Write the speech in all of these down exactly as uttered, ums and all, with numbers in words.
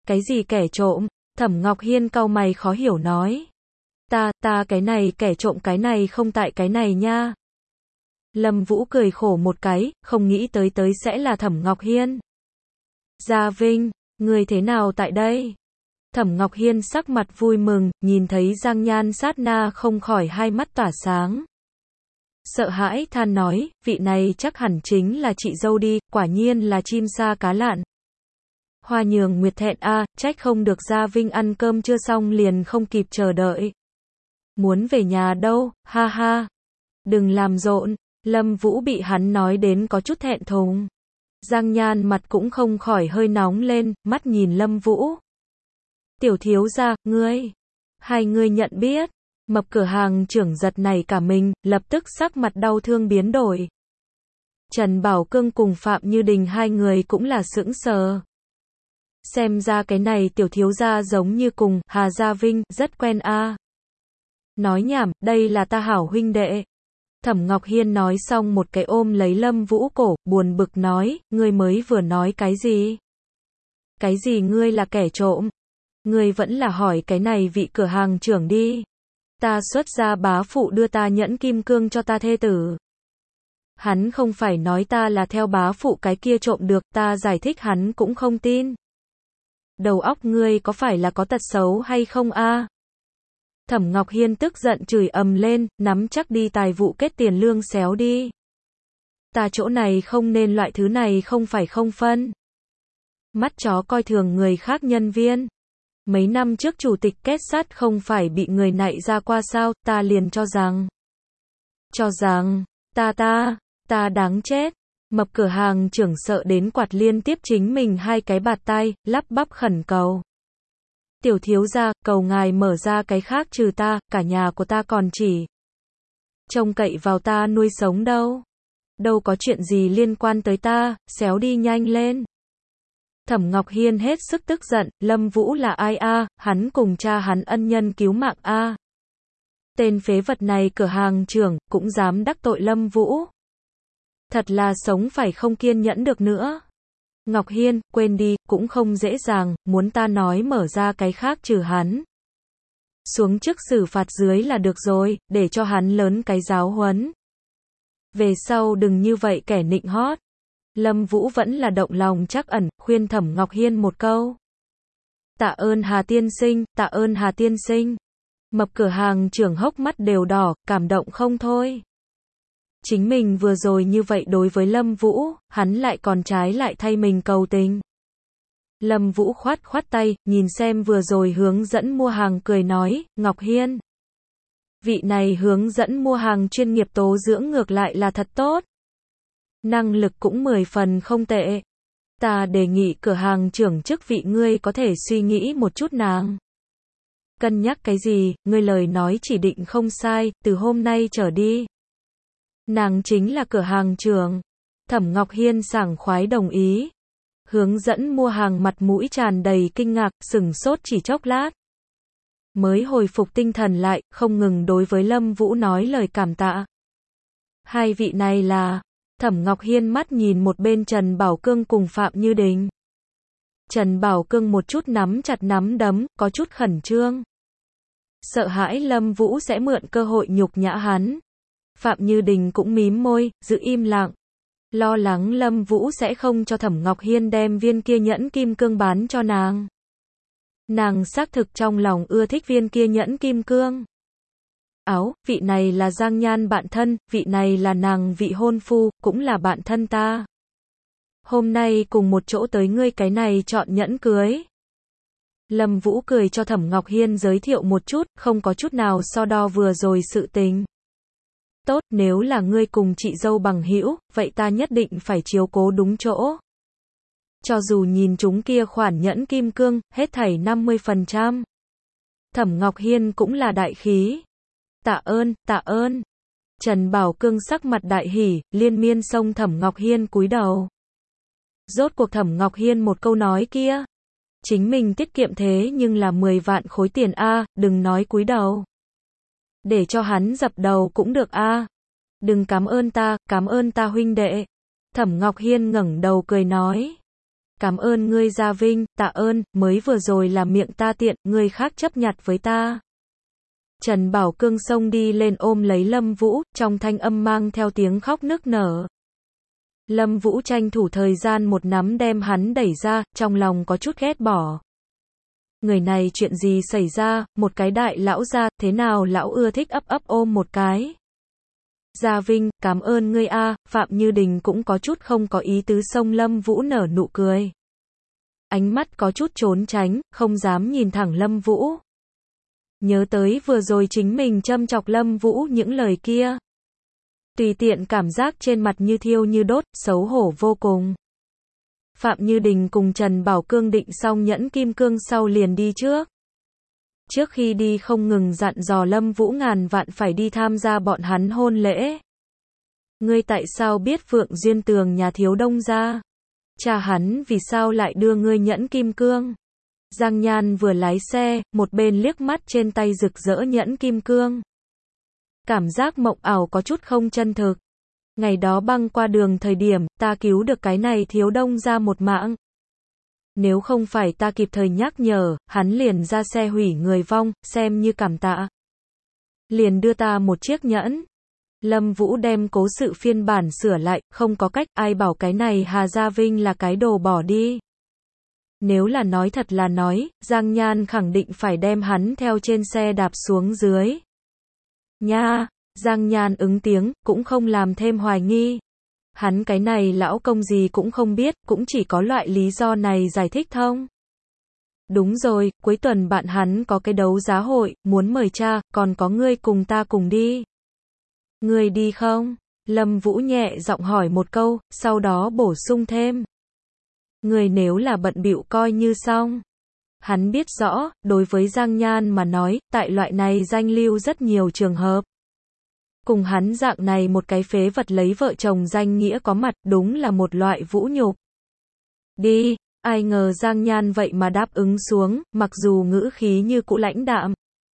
Cái gì kẻ trộm? Thẩm Ngọc Hiên cau mày khó hiểu nói. Ta, ta cái này kẻ trộm cái này không tại cái này nha. Lâm Vũ cười khổ một cái, không nghĩ tới tới sẽ là Thẩm Ngọc Hiên. Gia Vinh, người thế nào tại đây? Thẩm Ngọc Hiên sắc mặt vui mừng, nhìn thấy Giang Nhan sát na không khỏi hai mắt tỏa sáng. Sợ hãi than nói, vị này chắc hẳn chính là chị dâu đi, quả nhiên là chim sa cá lặn. Hoa Nhường Nguyệt thẹn a, trách không được Gia Vinh ăn cơm chưa xong liền không kịp chờ đợi. Muốn về nhà đâu, ha ha. Đừng làm rộn, Lâm Vũ bị hắn nói đến có chút thẹn thùng. Giang Nhan mặt cũng không khỏi hơi nóng lên, mắt nhìn Lâm Vũ. Tiểu thiếu gia, ngươi, hai người nhận biết. Mập cửa hàng trưởng giật nảy cả mình, lập tức sắc mặt đau thương biến đổi. Trần Bảo Cương cùng Phạm Như Đình hai người cũng là sững sờ. Xem ra cái này tiểu thiếu gia giống như cùng Hà Gia Vinh, rất quen a. À. Nói nhảm, đây là ta hảo huynh đệ. Thẩm Ngọc Hiên nói xong một cái ôm lấy Lâm Vũ cổ, buồn bực nói, ngươi mới vừa nói cái gì? Cái gì ngươi là kẻ trộm? Ngươi vẫn là hỏi cái này vị cửa hàng trưởng đi. Ta xuất gia bá phụ đưa ta nhẫn kim cương cho ta thê tử. Hắn không phải nói ta là theo bá phụ cái kia trộm được, ta giải thích hắn cũng không tin. Đầu óc ngươi có phải là có tật xấu hay không a? À? Thẩm Ngọc Hiên tức giận chửi ầm lên, nắm chắc đi tài vụ kết tiền lương xéo đi. Ta chỗ này không nên loại thứ này không phải không phân. Mắt chó coi thường người khác nhân viên. Mấy năm trước chủ tịch kết sắt không phải bị người nạy ra qua sao, ta liền cho rằng. Cho rằng, ta ta, ta đáng chết. Mập cửa hàng trưởng sợ đến quạt liên tiếp chính mình hai cái bạt tay, lắp bắp khẩn cầu. Tiểu thiếu gia, cầu ngài mở ra cái khác trừ ta, cả nhà của ta còn chỉ trông cậy vào ta nuôi sống đâu. Đâu có chuyện gì liên quan tới ta, xéo đi nhanh lên. Thẩm Ngọc Hiên hết sức tức giận, Lâm Vũ là ai a, à? Hắn cùng cha hắn ân nhân cứu mạng a. À? Tên phế vật này cửa hàng trưởng, cũng dám đắc tội Lâm Vũ. Thật là sống phải không kiên nhẫn được nữa. Ngọc Hiên, quên đi, cũng không dễ dàng, muốn ta nói mở ra cái khác trừ hắn. Xuống trước xử phạt dưới là được rồi, để cho hắn lớn cái giáo huấn. Về sau đừng như vậy kẻ nịnh hót. Lâm Vũ vẫn là động lòng trắc ẩn, khuyên Thẩm Ngọc Hiên một câu. Tạ ơn Hà tiên sinh, tạ ơn Hà tiên sinh. Mập cửa hàng trưởng hốc mắt đều đỏ, cảm động không thôi. Chính mình vừa rồi như vậy đối với Lâm Vũ, hắn lại còn trái lại thay mình cầu tình. Lâm Vũ khoát khoát tay, nhìn xem vừa rồi hướng dẫn mua hàng cười nói, Ngọc Hiên. Vị này hướng dẫn mua hàng chuyên nghiệp tố dưỡng ngược lại là thật tốt. Năng lực cũng mười phần không tệ. Ta đề nghị cửa hàng trưởng chức vị ngươi có thể suy nghĩ một chút nàng. Cân nhắc cái gì, ngươi lời nói chỉ định không sai, từ hôm nay trở đi. Nàng chính là cửa hàng trưởng. Thẩm Ngọc Hiên sảng khoái đồng ý. Hướng dẫn mua hàng mặt mũi tràn đầy kinh ngạc, sửng sốt chỉ chốc lát. Mới hồi phục tinh thần lại, không ngừng đối với Lâm Vũ nói lời cảm tạ. Hai vị này là... Thẩm Ngọc Hiên mắt nhìn một bên Trần Bảo Cương cùng Phạm Như Đình. Trần Bảo Cương một chút nắm chặt nắm đấm, có chút khẩn trương. Sợ hãi Lâm Vũ sẽ mượn cơ hội nhục nhã hắn. Phạm Như Đình cũng mím môi, giữ im lặng. Lo lắng Lâm Vũ sẽ không cho Thẩm Ngọc Hiên đem viên kia nhẫn kim cương bán cho nàng. Nàng xác thực trong lòng ưa thích viên kia nhẫn kim cương. Áo, vị này là Giang Nhan bạn thân, vị này là nàng vị hôn phu, cũng là bạn thân ta. Hôm nay cùng một chỗ tới ngươi cái này chọn nhẫn cưới. Lâm Vũ cười cho Thẩm Ngọc Hiên giới thiệu một chút, không có chút nào so đo vừa rồi sự tình. Tốt, nếu là ngươi cùng chị dâu bằng hữu, vậy ta nhất định phải chiếu cố đúng chỗ. Cho dù nhìn chúng kia khoản nhẫn kim cương, hết thảy năm mươi phần trăm. Thẩm Ngọc Hiên cũng là đại khí. Tạ ơn, tạ ơn. Trần Bảo Cương sắc mặt đại hỉ, liên miên xông Thẩm Ngọc Hiên cúi đầu. Rốt cuộc Thẩm Ngọc Hiên một câu nói kia. Chính mình tiết kiệm thế nhưng là mười vạn khối tiền a, đừng nói cúi đầu. Để cho hắn dập đầu cũng được a. Đừng cảm ơn ta, cảm ơn ta huynh đệ. Thẩm Ngọc Hiên ngẩng đầu cười nói. Cảm ơn ngươi Gia Vinh, tạ ơn, mới vừa rồi là miệng ta tiện, ngươi khác chấp nhặt với ta. Trần Bảo Cương xông đi lên ôm lấy Lâm Vũ, trong thanh âm mang theo tiếng khóc nức nở. Lâm Vũ tranh thủ thời gian một nắm đem hắn đẩy ra, trong lòng có chút ghét bỏ. Người này chuyện gì xảy ra, một cái đại lão gia, thế nào lão ưa thích ấp ấp ôm một cái. Gia Vinh, cảm ơn ngươi a, Phạm Như Đình cũng có chút không có ý tứ xông Lâm Vũ nở nụ cười. Ánh mắt có chút trốn tránh, không dám nhìn thẳng Lâm Vũ. Nhớ tới vừa rồi chính mình châm chọc Lâm Vũ những lời kia. Tùy tiện cảm giác trên mặt như thiêu như đốt, xấu hổ vô cùng. Phạm Như Đình cùng Trần Bảo Cương định xong nhẫn kim cương sau liền đi trước. Trước khi đi không ngừng dặn dò Lâm Vũ ngàn vạn phải đi tham gia bọn hắn hôn lễ. Ngươi tại sao biết Phượng Duyên Tường nhà thiếu đông gia? Cha hắn vì sao lại đưa ngươi nhẫn kim cương? Giang Nhan vừa lái xe, một bên liếc mắt trên tay rực rỡ nhẫn kim cương. Cảm giác mộng ảo có chút không chân thực. Ngày đó băng qua đường thời điểm, ta cứu được cái này thiếu đông gia một mạng. Nếu không phải ta kịp thời nhắc nhở, hắn liền ra xe hủy người vong, xem như cảm tạ. Liền đưa ta một chiếc nhẫn. Lâm Vũ đem cố sự phiên bản sửa lại, không có cách, ai bảo cái này Hà Gia Vinh là cái đồ bỏ đi. Nếu là nói thật là nói, Giang Nhan khẳng định phải đem hắn theo trên xe đạp xuống dưới. Nha, Giang Nhan ứng tiếng, cũng không làm thêm hoài nghi. Hắn cái này lão công gì cũng không biết, cũng chỉ có loại lý do này giải thích thông. Đúng rồi, cuối tuần bạn hắn có cái đấu giá hội, muốn mời cha, còn có ngươi cùng ta cùng đi. Ngươi đi không? Lâm Vũ nhẹ giọng hỏi một câu, sau đó bổ sung thêm. Ngươi nếu là bận bịu coi như xong. Hắn biết rõ, đối với Giang Nhan mà nói, tại loại này danh lưu rất nhiều trường hợp. Cùng hắn dạng này một cái phế vật lấy vợ chồng danh nghĩa có mặt, đúng là một loại vũ nhục. Đi, ai ngờ Giang Nhan vậy mà đáp ứng xuống, mặc dù ngữ khí như cũ lãnh đạm.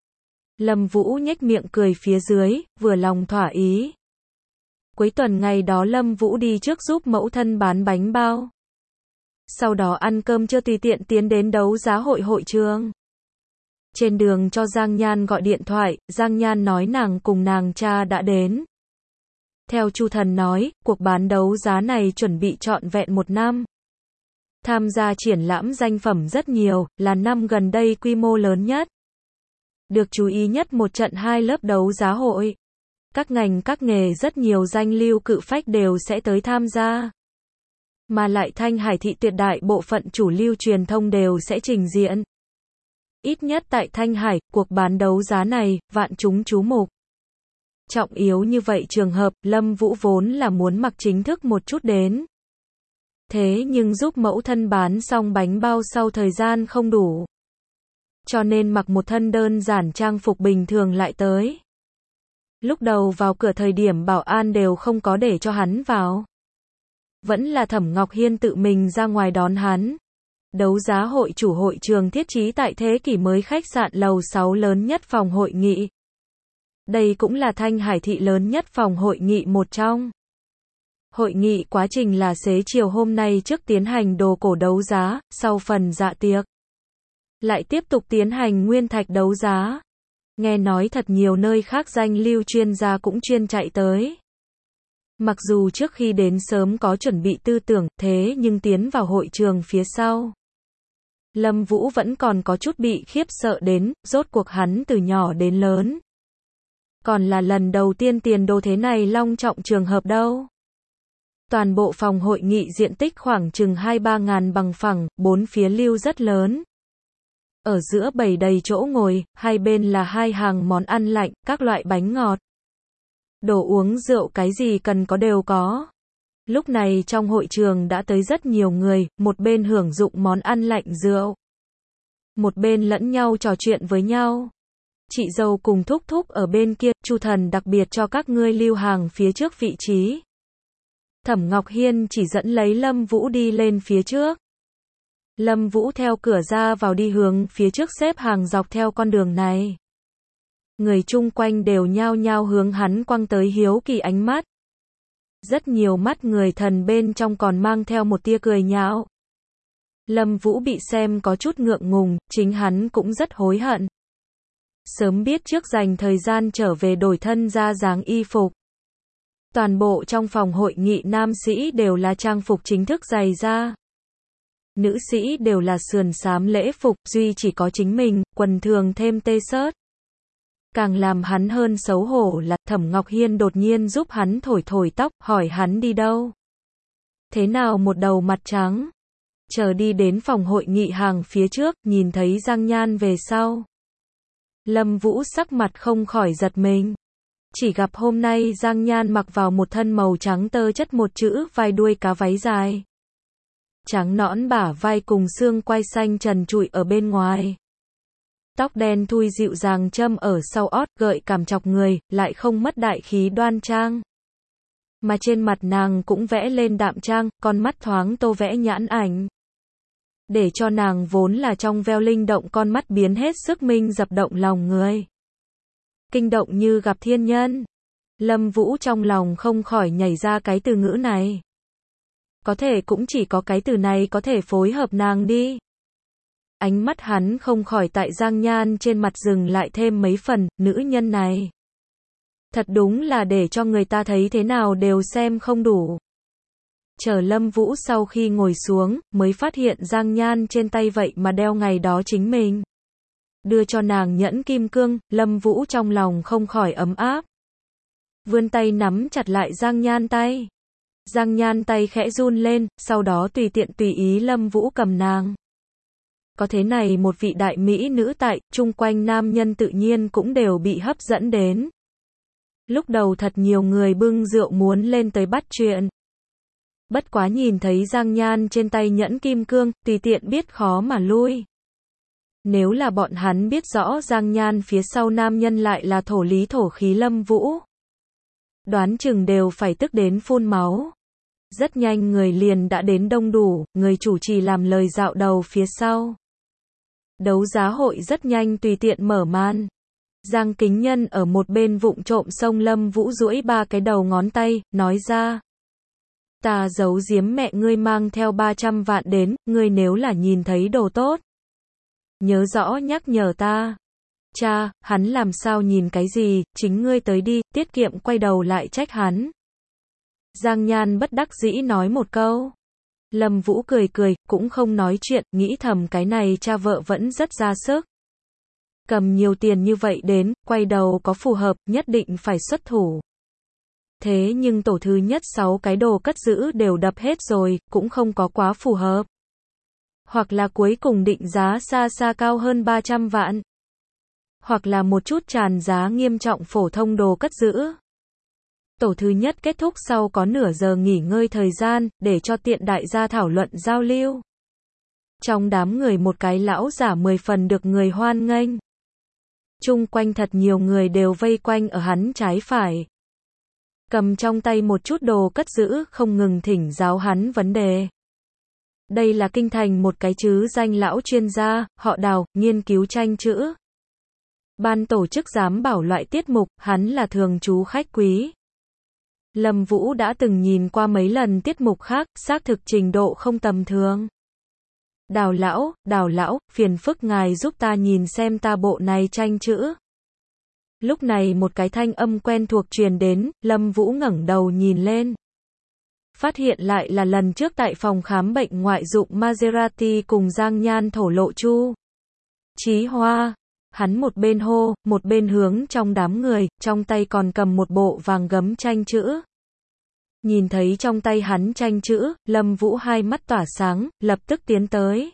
Lâm Vũ nhếch miệng cười phía dưới, vừa lòng thỏa ý. Cuối tuần ngày đó Lâm Vũ đi trước giúp mẫu thân bán bánh bao. Sau đó ăn cơm trưa tùy tiện tiến đến đấu giá hội hội trường. Trên đường cho Giang Nhan gọi điện thoại, Giang Nhan nói nàng cùng nàng cha đã đến. Theo Chu Thần nói, cuộc bán đấu giá này chuẩn bị trọn vẹn một năm. Tham gia triển lãm danh phẩm rất nhiều, là năm gần đây quy mô lớn nhất. Được chú ý nhất một trận hai lớp đấu giá hội. Các ngành các nghề rất nhiều danh lưu cự phách đều sẽ tới tham gia. Mà lại Thanh Hải thị tuyệt đại bộ phận chủ lưu truyền thông đều sẽ trình diễn. Ít nhất tại Thanh Hải, cuộc bán đấu giá này, vạn chúng chú mục. Trọng yếu như vậy trường hợp, Lâm Vũ vốn là muốn mặc chính thức một chút đến. Thế nhưng giúp mẫu thân bán xong bánh bao sau thời gian không đủ. Cho nên mặc một thân đơn giản trang phục bình thường lại tới. Lúc đầu vào cửa thời điểm bảo an đều không có để cho hắn vào. Vẫn là Thẩm Ngọc Hiên tự mình ra ngoài đón hắn. Đấu giá hội chủ hội trường thiết trí tại thế kỷ mới khách sạn lầu sáu lớn nhất phòng hội nghị. Đây cũng là Thanh Hải thị lớn nhất phòng hội nghị một trong. Hội nghị quá trình là xế chiều hôm nay trước tiến hành đồ cổ đấu giá, sau phần dạ tiệc. Lại tiếp tục tiến hành nguyên thạch đấu giá. Nghe nói thật nhiều nơi khác danh lưu chuyên gia cũng chuyên chạy tới. Mặc dù trước khi đến sớm có chuẩn bị tư tưởng, thế nhưng tiến vào hội trường phía sau. Lâm Vũ vẫn còn có chút bị khiếp sợ đến, rốt cuộc hắn từ nhỏ đến lớn. Còn là lần đầu tiên tiền đồ thế này long trọng trường hợp đâu. Toàn bộ phòng hội nghị diện tích khoảng chừng hai ba ngàn bằng phẳng, bốn phía lưu rất lớn. Ở giữa bày đầy chỗ ngồi, hai bên là hai hàng món ăn lạnh, các loại bánh ngọt. Đồ uống rượu cái gì cần có đều có. Lúc này trong hội trường đã tới rất nhiều người, một bên hưởng dụng món ăn lạnh rượu. Một bên lẫn nhau trò chuyện với nhau. Chị dâu cùng thúc thúc ở bên kia, Chu Thần đặc biệt cho các ngươi lưu hàng phía trước vị trí. Thẩm Ngọc Hiên chỉ dẫn lấy Lâm Vũ đi lên phía trước. Lâm Vũ theo cửa ra vào đi hướng phía trước xếp hàng dọc theo con đường này. Người chung quanh đều nhao nhao hướng hắn quăng tới hiếu kỳ ánh mắt. Rất nhiều mắt người thần bên trong còn mang theo một tia cười nhạo. Lâm Vũ bị xem có chút ngượng ngùng, chính hắn cũng rất hối hận. Sớm biết trước dành thời gian trở về đổi thân ra dáng y phục. Toàn bộ trong phòng hội nghị nam sĩ đều là trang phục chính thức dày da. Nữ sĩ đều là sườn xám lễ phục, duy chỉ có chính mình, quần thường thêm t-shirt. Càng làm hắn hơn xấu hổ là Thẩm Ngọc Hiên đột nhiên giúp hắn thổi thổi tóc, hỏi hắn đi đâu. Thế nào một đầu mặt trắng. Chờ đi đến phòng hội nghị hàng phía trước, nhìn thấy Giang Nhan về sau. Lâm Vũ sắc mặt không khỏi giật mình. Chỉ gặp hôm nay Giang Nhan mặc vào một thân màu trắng tơ chất một chữ vai đuôi cá váy dài. Trắng nõn bả vai cùng xương quai xanh trần trụi ở bên ngoài. Tóc đen thui dịu dàng châm ở sau ót gợi cảm chọc người, lại không mất đại khí đoan trang. Mà trên mặt nàng cũng vẽ lên đạm trang, con mắt thoáng tô vẽ nhãn ảnh. Để cho nàng vốn là trong veo linh động con mắt biến hết sức minh dập động lòng người. Kinh động như gặp thiên nhân. Lâm Vũ trong lòng không khỏi nhảy ra cái từ ngữ này. Có thể cũng chỉ có cái từ này có thể phối hợp nàng đi. Ánh mắt hắn không khỏi tại Giang Nhan trên mặt dừng lại thêm mấy phần, nữ nhân này. Thật đúng là để cho người ta thấy thế nào đều xem không đủ. Chờ Lâm Vũ sau khi ngồi xuống, mới phát hiện Giang Nhan trên tay vậy mà đeo ngày đó chính mình. Đưa cho nàng nhẫn kim cương, Lâm Vũ trong lòng không khỏi ấm áp. Vươn tay nắm chặt lại Giang Nhan tay. Giang Nhan tay khẽ run lên, sau đó tùy tiện tùy ý Lâm Vũ cầm nàng. Có thế này một vị đại mỹ nữ tại, chung quanh nam nhân tự nhiên cũng đều bị hấp dẫn đến. Lúc đầu thật nhiều người bưng rượu muốn lên tới bắt chuyện. Bất quá nhìn thấy Giang Nhan trên tay nhẫn kim cương, tùy tiện biết khó mà lui. Nếu là bọn hắn biết rõ Giang Nhan phía sau nam nhân lại là thổ lý thổ khí Lâm Vũ. Đoán chừng đều phải tức đến phun máu. Rất nhanh người liền đã đến đông đủ, người chủ trì làm lời dạo đầu phía sau. Đấu giá hội rất nhanh tùy tiện mở màn. Giang Kính Nhân ở một bên vụng trộm xông Lâm Vũ duỗi ba cái đầu ngón tay, nói ra. Ta giấu giếm mẹ ngươi mang theo ba trăm vạn đến, ngươi nếu là nhìn thấy đồ tốt. Nhớ rõ nhắc nhở ta. Cha, hắn làm sao nhìn cái gì, chính ngươi tới đi, tiết kiệm quay đầu lại trách hắn. Giang Nhan bất đắc dĩ nói một câu. Lâm Vũ cười cười, cũng không nói chuyện, nghĩ thầm cái này cha vợ vẫn rất ra sức. Cầm nhiều tiền như vậy đến, quay đầu có phù hợp, nhất định phải xuất thủ. Thế nhưng tổ thứ nhất sáu cái đồ cất giữ đều đập hết rồi, cũng không có quá phù hợp. Hoặc là cuối cùng định giá xa xa cao hơn ba trăm vạn. Hoặc là một chút tràn giá nghiêm trọng phổ thông đồ cất giữ. Tổ thứ nhất kết thúc sau có nửa giờ nghỉ ngơi thời gian, để cho tiện đại gia thảo luận giao lưu. Trong đám người một cái lão giả mười phần được người hoan nghênh. Chung quanh thật nhiều người đều vây quanh ở hắn trái phải. Cầm trong tay một chút đồ cất giữ, không ngừng thỉnh giáo hắn vấn đề. Đây là kinh thành một cái chứ danh lão chuyên gia, họ Đào, nghiên cứu tranh chữ. Ban tổ chức giám bảo loại tiết mục, hắn là thường trú khách quý. Lâm Vũ đã từng nhìn qua mấy lần tiết mục khác, xác thực trình độ không tầm thường. Đào lão, Đào lão, phiền phức ngài giúp ta nhìn xem ta bộ này tranh chữ. Lúc này một cái thanh âm quen thuộc truyền đến, Lâm Vũ ngẩng đầu nhìn lên. Phát hiện lại là lần trước tại phòng khám bệnh ngoại dụng Maserati cùng Giang Nhan thổ lộ Chu Chí Hoa. Hắn một bên hô, một bên hướng trong đám người, trong tay còn cầm một bộ vàng gấm tranh chữ. Nhìn thấy trong tay hắn tranh chữ, Lâm Vũ hai mắt tỏa sáng, lập tức tiến tới.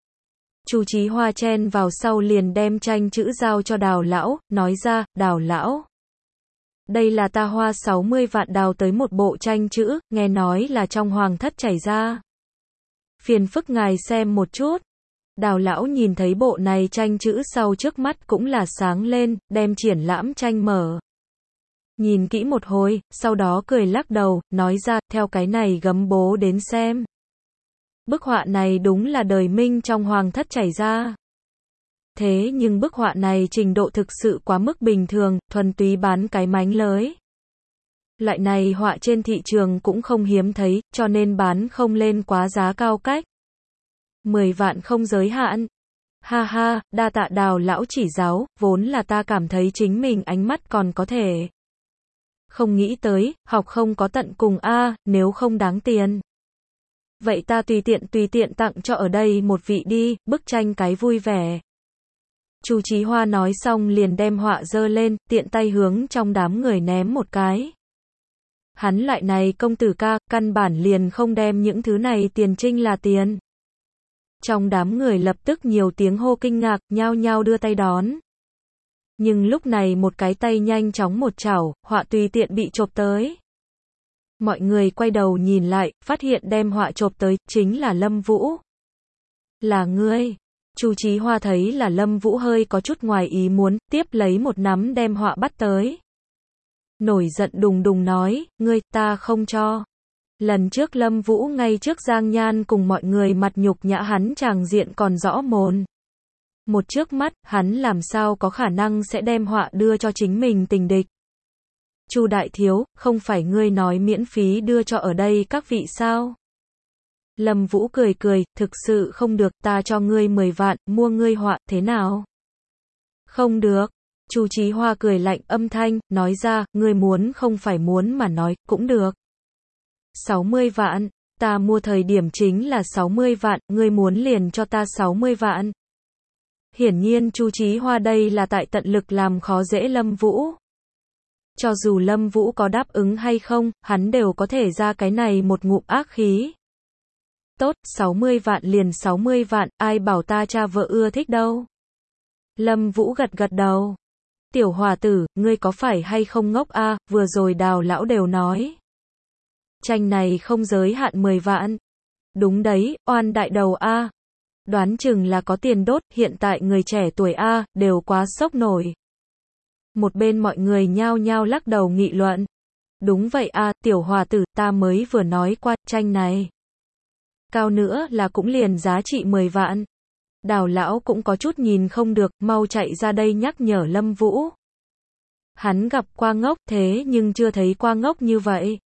Chu Chí Hoa chen vào sau liền đem tranh chữ giao cho Đào lão, nói ra, Đào lão. Đây là ta hoa sáu mươi vạn đào tới một bộ tranh chữ, nghe nói là trong hoàng thất chảy ra. Phiền phức ngài xem một chút. Đào lão nhìn thấy bộ này tranh chữ sau trước mắt cũng là sáng lên, đem triển lãm tranh mở. Nhìn kỹ một hồi, sau đó cười lắc đầu, nói ra, theo cái này gấm bố đến xem. Bức họa này đúng là đời Minh trong hoàng thất chảy ra. Thế nhưng bức họa này trình độ thực sự quá mức bình thường, thuần túy bán cái mánh lới. Loại này họa trên thị trường cũng không hiếm thấy, cho nên bán không lên quá giá cao cách. mười vạn không giới hạn. Ha ha, đa tạ Đào lão chỉ giáo, vốn là ta cảm thấy chính mình ánh mắt còn có thể. Không nghĩ tới, học không có tận cùng a, nếu không đáng tiền. Vậy ta tùy tiện tùy tiện tặng cho ở đây một vị đi, bức tranh cái vui vẻ. Chu Chí Hoa nói xong liền đem họa giơ lên, tiện tay hướng trong đám người ném một cái. Hắn lại này công tử ca, căn bản liền không đem những thứ này tiền trinh là tiền. Trong đám người lập tức nhiều tiếng hô kinh ngạc, nhao nhao đưa tay đón. Nhưng lúc này một cái tay nhanh chóng một chảo, họa tùy tiện bị chộp tới. Mọi người quay đầu nhìn lại, phát hiện đem họa chộp tới, chính là Lâm Vũ. Là ngươi. Chu Chí Hoa thấy là Lâm Vũ hơi có chút ngoài ý muốn, tiếp lấy một nắm đem họa bắt tới. Nổi giận đùng đùng nói, ngươi, ta không cho. Lần trước Lâm Vũ ngay trước Giang Nhan cùng mọi người mặt nhục nhã hắn tràng diện còn rõ mồn. Một trước mắt, hắn làm sao có khả năng sẽ đem họa đưa cho chính mình tình địch. Chu đại thiếu, không phải ngươi nói miễn phí đưa cho ở đây các vị sao? Lâm Vũ cười cười, thực sự không được, ta cho ngươi mười vạn, mua ngươi họa, thế nào? Không được. Chu Chí Hoa cười lạnh âm thanh, nói ra, ngươi muốn không phải muốn mà nói, cũng được. sáu mươi vạn, ta mua thời điểm chính là sáu mươi vạn, ngươi muốn liền cho ta sáu mươi vạn. Hiển nhiên Chu Chí Hoa đây là tại tận lực làm khó dễ Lâm Vũ. Cho dù Lâm Vũ có đáp ứng hay không, hắn đều có thể ra cái này một ngụm ác khí. Tốt, sáu mươi vạn liền sáu mươi vạn, ai bảo ta cha vợ ưa thích đâu. Lâm Vũ gật gật đầu. Tiểu hòa tử, ngươi có phải hay không ngốc a, à, vừa rồi Đào lão đều nói. Tranh này không giới hạn mười vạn. Đúng đấy, oan đại đầu a. À. Đoán chừng là có tiền đốt, hiện tại người trẻ tuổi a, à, đều quá sốc nổi. Một bên mọi người nhao nhao lắc đầu nghị luận. Đúng vậy a, à, tiểu hòa tử, ta mới vừa nói qua, tranh này. Cao nữa là cũng liền giá trị mười vạn. Đào lão cũng có chút nhìn không được, mau chạy ra đây nhắc nhở Lâm Vũ. Hắn gặp qua ngốc, thế nhưng chưa thấy qua ngốc như vậy.